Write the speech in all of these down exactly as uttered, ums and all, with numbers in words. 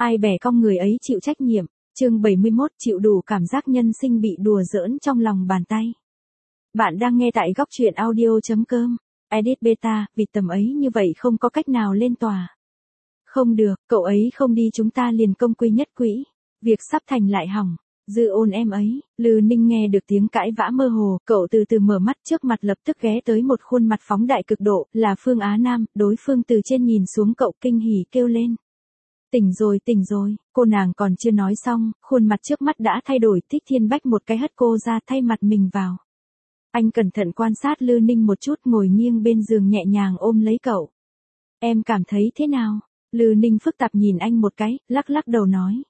Ai bẻ cong người ấy chịu trách nhiệm. Chương bảy mươi mốt, chịu đủ cảm giác nhân sinh bị đùa giỡn trong lòng bàn tay. Bạn đang nghe tại góc truyện audio chấm com. Edit beta, vì tầm ấy như vậy không có cách nào lên tòa. Không được, cậu ấy không đi chúng ta liền công quy nhất quỹ. Việc sắp thành lại hỏng. Dư ôn em ấy. Lư Ninh nghe được tiếng cãi vã mơ hồ, cậu từ từ mở mắt, trước mặt lập tức ghé tới một khuôn mặt phóng đại cực độ, là Phương Á Nam. Đối phương từ trên nhìn xuống cậu kinh hỉ kêu lên. Tỉnh rồi, tỉnh rồi. Cô nàng còn chưa nói xong, khuôn mặt trước mắt đã thay đổi. Thích Thiên Bách một cái hất cô ra, thay mặt mình vào. Anh cẩn thận quan sát Lư Ninh một chút, ngồi nghiêng bên giường nhẹ nhàng ôm lấy cậu. Em cảm thấy thế nào? Lư Ninh phức tạp nhìn anh một cái, lắc lắc đầu nói.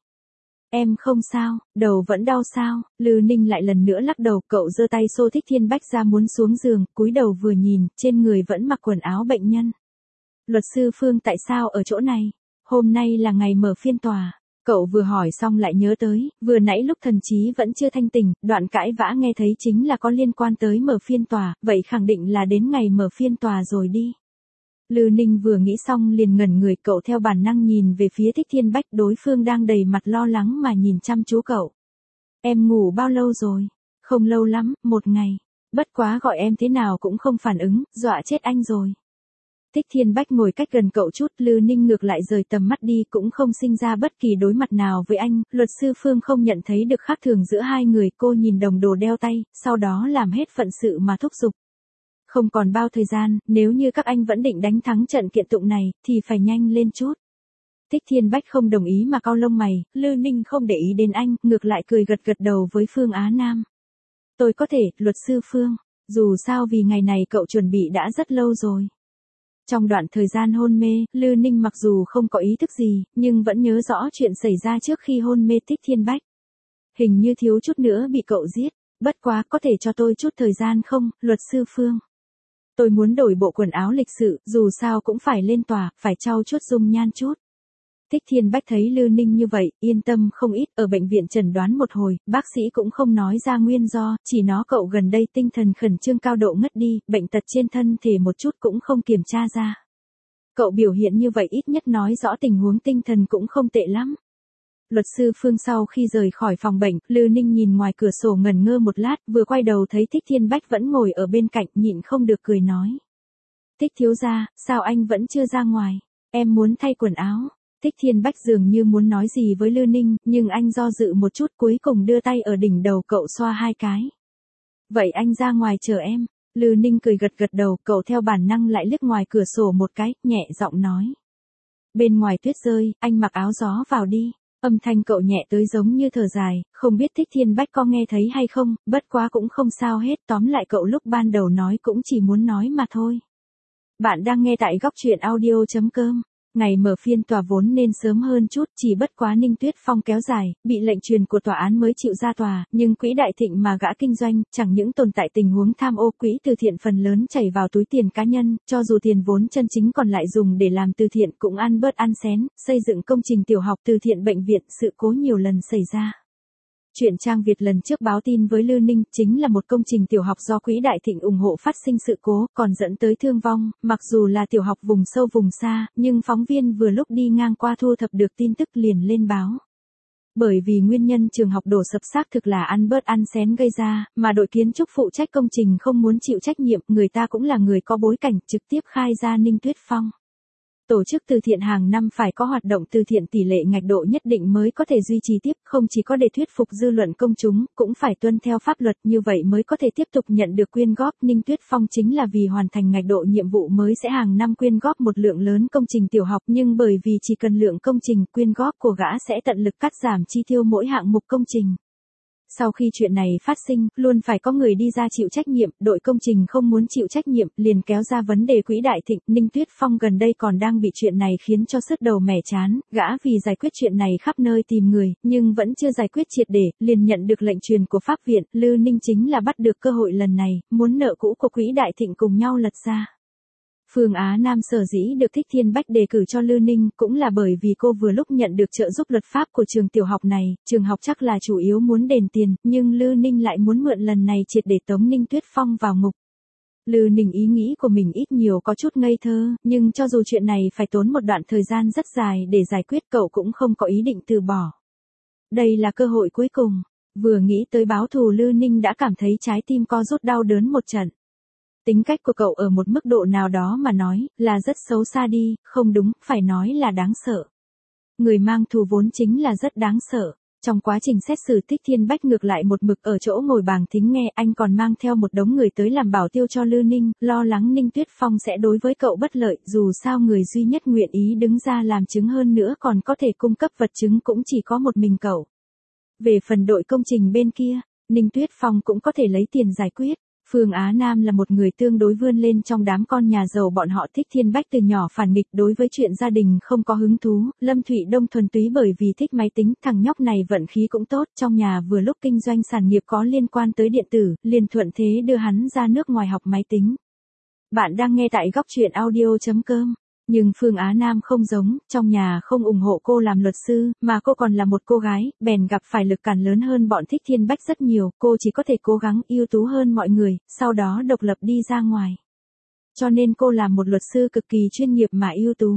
Em không sao, đầu vẫn đau sao? Lư Ninh lại lần nữa lắc đầu, cậu giơ tay xô Thích Thiên Bách ra muốn xuống giường, cúi đầu vừa nhìn, trên người vẫn mặc quần áo bệnh nhân. Luật sư Phương tại sao ở chỗ này? Hôm nay là ngày mở phiên tòa. Cậu vừa hỏi xong lại nhớ tới, vừa nãy lúc thần trí vẫn chưa thanh tỉnh, đoạn cãi vã nghe thấy chính là có liên quan tới mở phiên tòa, vậy khẳng định là đến ngày mở phiên tòa rồi đi. Lư Ninh vừa nghĩ xong liền ngẩn người, cậu theo bản năng nhìn về phía Thích Thiên Bách, đối phương đang đầy mặt lo lắng mà nhìn chăm chú cậu. Em ngủ bao lâu rồi? Không lâu lắm, một ngày. Bất quá gọi em thế nào cũng không phản ứng, dọa chết anh rồi. Thích Thiên Bách ngồi cách gần cậu chút, Lư Ninh ngược lại rời tầm mắt đi, cũng không sinh ra bất kỳ đối mặt nào với anh. Luật sư Phương không nhận thấy được khác thường giữa hai người, cô nhìn đồng đồ đeo tay, sau đó làm hết phận sự mà thúc giục. Không còn bao thời gian, nếu như các anh vẫn định đánh thắng trận kiện tụng này, thì phải nhanh lên chút. Thích Thiên Bách không đồng ý mà cau lông mày, Lư Ninh không để ý đến anh, ngược lại cười gật gật đầu với Phương Á Nam. Tôi có thể, luật sư Phương, dù sao vì ngày này cậu chuẩn bị đã rất lâu rồi. Trong đoạn thời gian hôn mê, Lư Ninh mặc dù không có ý thức gì, nhưng vẫn nhớ rõ chuyện xảy ra trước khi hôn mê Thích Thiên Bách. Hình như thiếu chút nữa bị cậu giết, bất quá có thể cho tôi chút thời gian không, luật sư Phương? Tôi muốn đổi bộ quần áo lịch sự, dù sao cũng phải lên tòa, phải trau chút dung nhan chút. Thích Thiên Bách thấy Lư Ninh như vậy, yên tâm không ít, ở bệnh viện chẩn đoán một hồi, bác sĩ cũng không nói ra nguyên do, chỉ nói cậu gần đây tinh thần khẩn trương cao độ ngất đi, bệnh tật trên thân thể một chút cũng không kiểm tra ra. Cậu biểu hiện như vậy ít nhất nói rõ tình huống tinh thần cũng không tệ lắm. Luật sư Phương sau khi rời khỏi phòng bệnh, Lư Ninh nhìn ngoài cửa sổ ngẩn ngơ một lát, vừa quay đầu thấy Thích Thiên Bách vẫn ngồi ở bên cạnh, nhịn không được cười nói. Thích thiếu gia, sao anh vẫn chưa ra ngoài? Em muốn thay quần áo. Thích Thiên Bách dường như muốn nói gì với Lư Ninh, nhưng anh do dự một chút, cuối cùng đưa tay ở đỉnh đầu cậu xoa hai cái. Vậy anh ra ngoài chờ em. Lư Ninh cười gật gật đầu, cậu theo bản năng lại liếc ngoài cửa sổ một cái, nhẹ giọng nói. Bên ngoài tuyết rơi, anh mặc áo gió vào đi. Âm thanh cậu nhẹ tới giống như thở dài, không biết Thích Thiên Bách có nghe thấy hay không, bất quá cũng không sao hết, tóm lại cậu lúc ban đầu nói cũng chỉ muốn nói mà thôi. Bạn đang nghe tại góc truyện audio chấm com. Ngày mở phiên tòa vốn nên sớm hơn chút, chỉ bất quá Ninh Tuyết Phong kéo dài, bị lệnh truyền của tòa án mới chịu ra tòa, nhưng quỹ Đại Thịnh mà gã kinh doanh, chẳng những tồn tại tình huống tham ô, quỹ từ thiện phần lớn chảy vào túi tiền cá nhân, cho dù tiền vốn chân chính còn lại dùng để làm từ thiện cũng ăn bớt ăn xén, xây dựng công trình tiểu học, từ thiện, bệnh viện, sự cố nhiều lần xảy ra. Chuyện Trang Việt lần trước báo tin với Lư Ninh, chính là một công trình tiểu học do quỹ Đại Thịnh ủng hộ phát sinh sự cố, còn dẫn tới thương vong, mặc dù là tiểu học vùng sâu vùng xa, nhưng phóng viên vừa lúc đi ngang qua thu thập được tin tức liền lên báo. Bởi vì nguyên nhân trường học đổ sập xác thực là ăn bớt ăn xén gây ra, mà đội kiến trúc phụ trách công trình không muốn chịu trách nhiệm, người ta cũng là người có bối cảnh, trực tiếp khai ra Ninh Tuyết Phong. Tổ chức từ thiện hàng năm phải có hoạt động từ thiện tỷ lệ ngạch độ nhất định mới có thể duy trì tiếp, không chỉ có để thuyết phục dư luận công chúng, cũng phải tuân theo pháp luật, như vậy mới có thể tiếp tục nhận được quyên góp. Ninh Tuyết Phong chính là vì hoàn thành ngạch độ nhiệm vụ mới sẽ hàng năm quyên góp một lượng lớn công trình tiểu học, nhưng bởi vì chỉ cần lượng công trình, quyên góp của gã sẽ tận lực cắt giảm chi tiêu mỗi hạng mục công trình. Sau khi chuyện này phát sinh, luôn phải có người đi ra chịu trách nhiệm, đội công trình không muốn chịu trách nhiệm, liền kéo ra vấn đề quỹ Đại Thịnh. Ninh Tuyết Phong gần đây còn đang bị chuyện này khiến cho sứt đầu mẻ chán, gã vì giải quyết chuyện này khắp nơi tìm người, nhưng vẫn chưa giải quyết triệt để, liền nhận được lệnh truyền của pháp viện. Lư Ninh chính là bắt được cơ hội lần này, muốn nợ cũ của quỹ Đại Thịnh cùng nhau lật ra. Phương Á Nam sở dĩ được Thích Thiên Bách đề cử cho Lư Ninh cũng là bởi vì cô vừa lúc nhận được trợ giúp luật pháp của trường tiểu học này, trường học chắc là chủ yếu muốn đền tiền, nhưng Lư Ninh lại muốn mượn lần này triệt để tống Ninh Tuyết Phong vào ngục. Lư Ninh ý nghĩ của mình ít nhiều có chút ngây thơ, nhưng cho dù chuyện này phải tốn một đoạn thời gian rất dài để giải quyết cậu cũng không có ý định từ bỏ. Đây là cơ hội cuối cùng. Vừa nghĩ tới báo thù Lư Ninh đã cảm thấy trái tim co rút đau đớn một trận. Tính cách của cậu ở một mức độ nào đó mà nói, là rất xấu xa đi, không đúng, phải nói là đáng sợ. Người mang thù vốn chính là rất đáng sợ. Trong quá trình xét xử Thích Thiên Bách ngược lại một mực ở chỗ ngồi bàng thính nghe, anh còn mang theo một đống người tới làm bảo tiêu cho Lư Ninh, lo lắng Ninh Tuyết Phong sẽ đối với cậu bất lợi, dù sao người duy nhất nguyện ý đứng ra làm chứng hơn nữa còn có thể cung cấp vật chứng cũng chỉ có một mình cậu. Về phần đội công trình bên kia, Ninh Tuyết Phong cũng có thể lấy tiền giải quyết. Phương Á Nam là một người tương đối vươn lên trong đám con nhà giàu bọn họ. Thích Thiên Bách từ nhỏ phản nghịch, đối với chuyện gia đình không có hứng thú. Lâm Thụy Đông thuần túy bởi vì thích máy tính, thằng nhóc này vận khí cũng tốt, trong nhà vừa lúc kinh doanh sản nghiệp có liên quan tới điện tử, liền thuận thế đưa hắn ra nước ngoài học máy tính. Bạn đang nghe tại góc truyện audio chấm com. Nhưng Phương Á Nam không giống, trong nhà không ủng hộ cô làm luật sư, mà cô còn là một cô gái, bèn gặp phải lực cản lớn hơn bọn Thích Thiên Bách rất nhiều, cô chỉ có thể cố gắng ưu tú hơn mọi người, sau đó độc lập đi ra ngoài. Cho nên cô là một luật sư cực kỳ chuyên nghiệp mà ưu tú.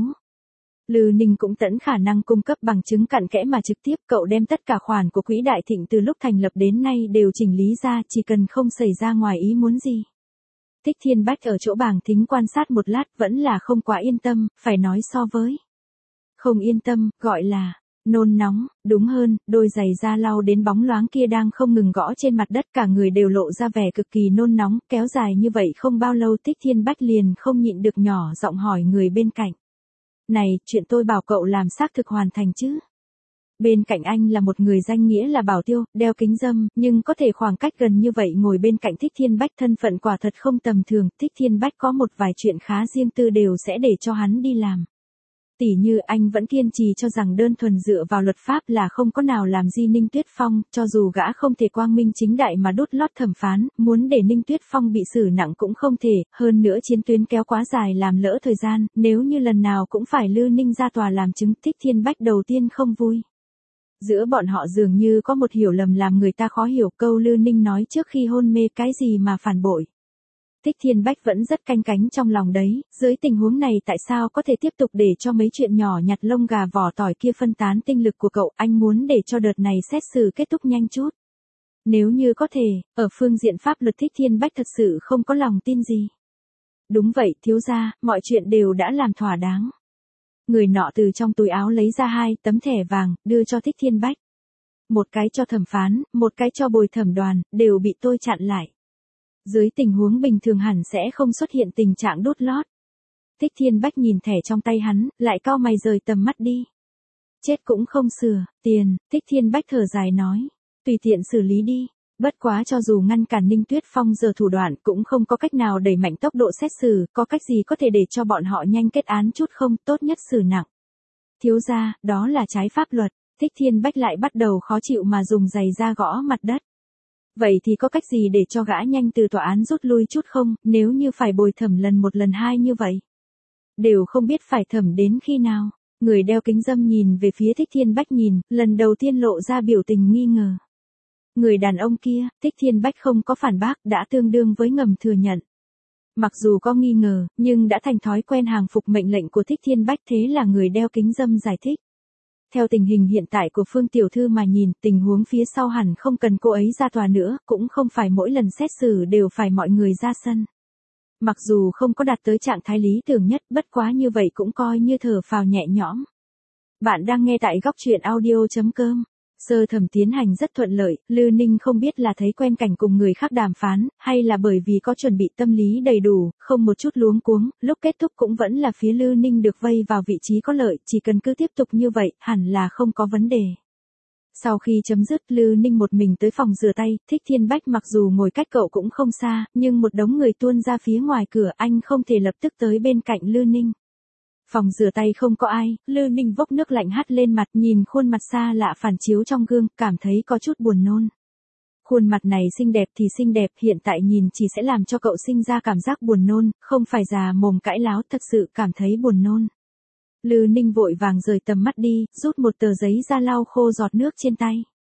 Lư Ninh cũng tận khả năng cung cấp bằng chứng cặn kẽ mà trực tiếp, cậu đem tất cả khoản của Quỹ Đại Thịnh từ lúc thành lập đến nay đều chỉnh lý ra, chỉ cần không xảy ra ngoài ý muốn gì. Thích Thiên Bách ở chỗ bàng thính quan sát một lát vẫn là không quá yên tâm, phải nói so với. Không yên tâm, gọi là, nôn nóng, đúng hơn, đôi giày da lau đến bóng loáng kia đang không ngừng gõ trên mặt đất, cả người đều lộ ra vẻ cực kỳ nôn nóng, kéo dài như vậy không bao lâu Thích Thiên Bách liền không nhịn được nhỏ giọng hỏi người bên cạnh. Này, chuyện tôi bảo cậu làm xác thực hoàn thành chứ? Bên cạnh anh là một người danh nghĩa là bảo tiêu, đeo kính râm, nhưng có thể khoảng cách gần như vậy ngồi bên cạnh Thích Thiên Bách, thân phận quả thật không tầm thường. Thích Thiên Bách có một vài chuyện khá riêng tư đều sẽ để cho hắn đi làm. Tỉ như anh vẫn kiên trì cho rằng đơn thuần dựa vào luật pháp là không có nào làm gì Ninh Tuyết Phong, cho dù gã không thể quang minh chính đại mà đút lót thẩm phán, muốn để Ninh Tuyết Phong bị xử nặng cũng không thể, hơn nữa chiến tuyến kéo quá dài làm lỡ thời gian, nếu như lần nào cũng phải Lư Ninh ra tòa làm chứng, Thích Thiên Bách đầu tiên không vui. Giữa bọn họ dường như có một hiểu lầm làm người ta khó hiểu, câu Lư Ninh nói trước khi hôn mê cái gì mà phản bội. Thích Thiên Bách vẫn rất canh cánh trong lòng đấy, dưới tình huống này tại sao có thể tiếp tục để cho mấy chuyện nhỏ nhặt lông gà vỏ tỏi kia phân tán tinh lực của cậu, anh muốn để cho đợt này xét xử kết thúc nhanh chút. Nếu như có thể, ở phương diện pháp luật Thích Thiên Bách thật sự không có lòng tin gì. Đúng vậy, thiếu gia, mọi chuyện đều đã làm thỏa đáng. Người nọ từ trong túi áo lấy ra hai tấm thẻ vàng, đưa cho Thích Thiên Bách. Một cái cho thẩm phán, một cái cho bồi thẩm đoàn, đều bị tôi chặn lại. Dưới tình huống bình thường hẳn sẽ không xuất hiện tình trạng đút lót. Thích Thiên Bách nhìn thẻ trong tay hắn, lại cau mày rời tầm mắt đi. Chết cũng không sửa, tiền, Thích Thiên Bách thở dài nói. Tùy tiện xử lý đi. Bất quá cho dù ngăn cản Ninh Tuyết Phong giờ thủ đoạn cũng không có cách nào đẩy mạnh tốc độ xét xử, có cách gì có thể để cho bọn họ nhanh kết án chút không, tốt nhất xử nặng. Thiếu gia, đó là trái pháp luật. Thích Thiên Bách lại bắt đầu khó chịu mà dùng giày da gõ mặt đất. Vậy thì có cách gì để cho gã nhanh từ tòa án rút lui chút không, nếu như phải bồi thẩm lần một lần hai như vậy? Đều không biết phải thẩm đến khi nào. Người đeo kính râm nhìn về phía Thích Thiên Bách nhìn, lần đầu tiên lộ ra biểu tình nghi ngờ. Người đàn ông kia, Thích Thiên Bách không có phản bác, đã tương đương với ngầm thừa nhận. Mặc dù có nghi ngờ, nhưng đã thành thói quen hàng phục mệnh lệnh của Thích Thiên Bách, thế là người đeo kính râm giải thích. Theo tình hình hiện tại của Phương Tiểu Thư mà nhìn, tình huống phía sau hẳn không cần cô ấy ra tòa nữa, cũng không phải mỗi lần xét xử đều phải mọi người ra sân. Mặc dù không có đạt tới trạng thái lý tưởng nhất, bất quá như vậy cũng coi như thở phào nhẹ nhõm. Bạn đang nghe tại góc truyện audio chấm com. Sơ thẩm tiến hành rất thuận lợi, Lư Ninh không biết là thấy quen cảnh cùng người khác đàm phán, hay là bởi vì có chuẩn bị tâm lý đầy đủ, không một chút luống cuống, lúc kết thúc cũng vẫn là phía Lư Ninh được vây vào vị trí có lợi, chỉ cần cứ tiếp tục như vậy, hẳn là không có vấn đề. Sau khi chấm dứt, Lư Ninh một mình tới phòng rửa tay, Thích Thiên Bách mặc dù ngồi cách cậu cũng không xa, nhưng một đống người tuôn ra phía ngoài cửa, anh không thể lập tức tới bên cạnh Lư Ninh. Phòng rửa tay không có ai, Lư Ninh vốc nước lạnh hắt lên mặt, nhìn khuôn mặt xa lạ phản chiếu trong gương, cảm thấy có chút buồn nôn. Khuôn mặt này xinh đẹp thì xinh đẹp, hiện tại nhìn chỉ sẽ làm cho cậu sinh ra cảm giác buồn nôn, không phải già mồm cãi láo, thật sự cảm thấy buồn nôn. Lư Ninh vội vàng rời tầm mắt đi, rút một tờ giấy ra lau khô giọt nước trên tay.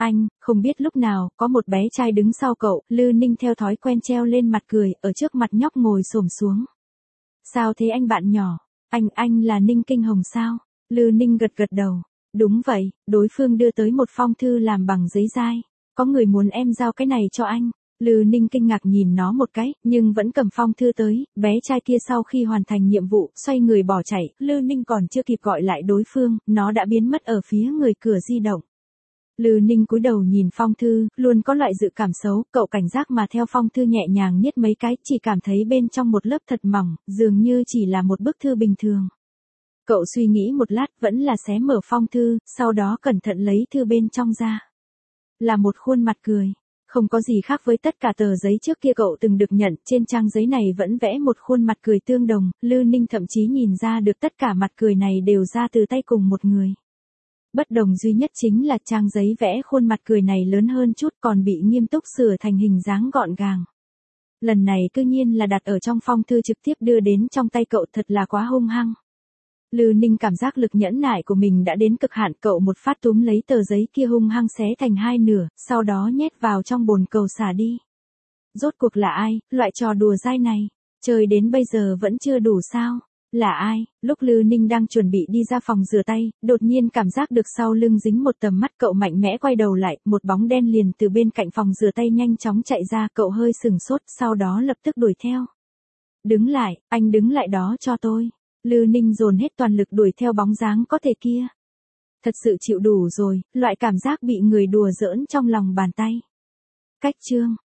Anh, không biết lúc nào, có một bé trai đứng sau cậu, Lư Ninh theo thói quen treo lên mặt cười, ở trước mặt nhóc ngồi xổm xuống. Sao thế anh bạn nhỏ? Anh, anh là Ninh Kinh Hồng sao? Lư Ninh gật gật đầu. Đúng vậy, đối phương đưa tới một phong thư làm bằng giấy dai. Có người muốn em giao cái này cho anh. Lư Ninh kinh ngạc nhìn nó một cái, nhưng vẫn cầm phong thư tới, bé trai kia sau khi hoàn thành nhiệm vụ, xoay người bỏ chạy, Lư Ninh còn chưa kịp gọi lại đối phương, nó đã biến mất ở phía người cửa di động. Lư Ninh cúi đầu nhìn phong thư, luôn có loại dự cảm xấu, cậu cảnh giác mà theo phong thư nhẹ nhàng niết mấy cái, chỉ cảm thấy bên trong một lớp thật mỏng, dường như chỉ là một bức thư bình thường. Cậu suy nghĩ một lát, vẫn là xé mở phong thư, sau đó cẩn thận lấy thư bên trong ra. Là một khuôn mặt cười. Không có gì khác với tất cả tờ giấy trước kia cậu từng được nhận, trên trang giấy này vẫn vẽ một khuôn mặt cười tương đồng, Lư Ninh thậm chí nhìn ra được tất cả mặt cười này đều ra từ tay cùng một người. Bất đồng duy nhất chính là trang giấy vẽ khuôn mặt cười này lớn hơn chút, còn bị nghiêm túc sửa thành hình dáng gọn gàng. Lần này cư nhiên là đặt ở trong phong thư trực tiếp đưa đến trong tay cậu, thật là quá hung hăng. Lư Ninh cảm giác lực nhẫn nại của mình đã đến cực hạn, cậu một phát túm lấy tờ giấy kia hung hăng xé thành hai nửa, sau đó nhét vào trong bồn cầu xả đi. Rốt cuộc là ai, loại trò đùa dai này, chơi đến bây giờ vẫn chưa đủ sao? Là ai? Lúc Lư Ninh đang chuẩn bị đi ra phòng rửa tay, đột nhiên cảm giác được sau lưng dính một tầm mắt, cậu mạnh mẽ quay đầu lại, một bóng đen liền từ bên cạnh phòng rửa tay nhanh chóng chạy ra, cậu hơi sừng sốt, sau đó lập tức đuổi theo. Đứng lại, anh đứng lại đó cho tôi. Lư Ninh dồn hết toàn lực đuổi theo bóng dáng có thể kia. Thật sự chịu đủ rồi, loại cảm giác bị người đùa giỡn trong lòng bàn tay. Cách chương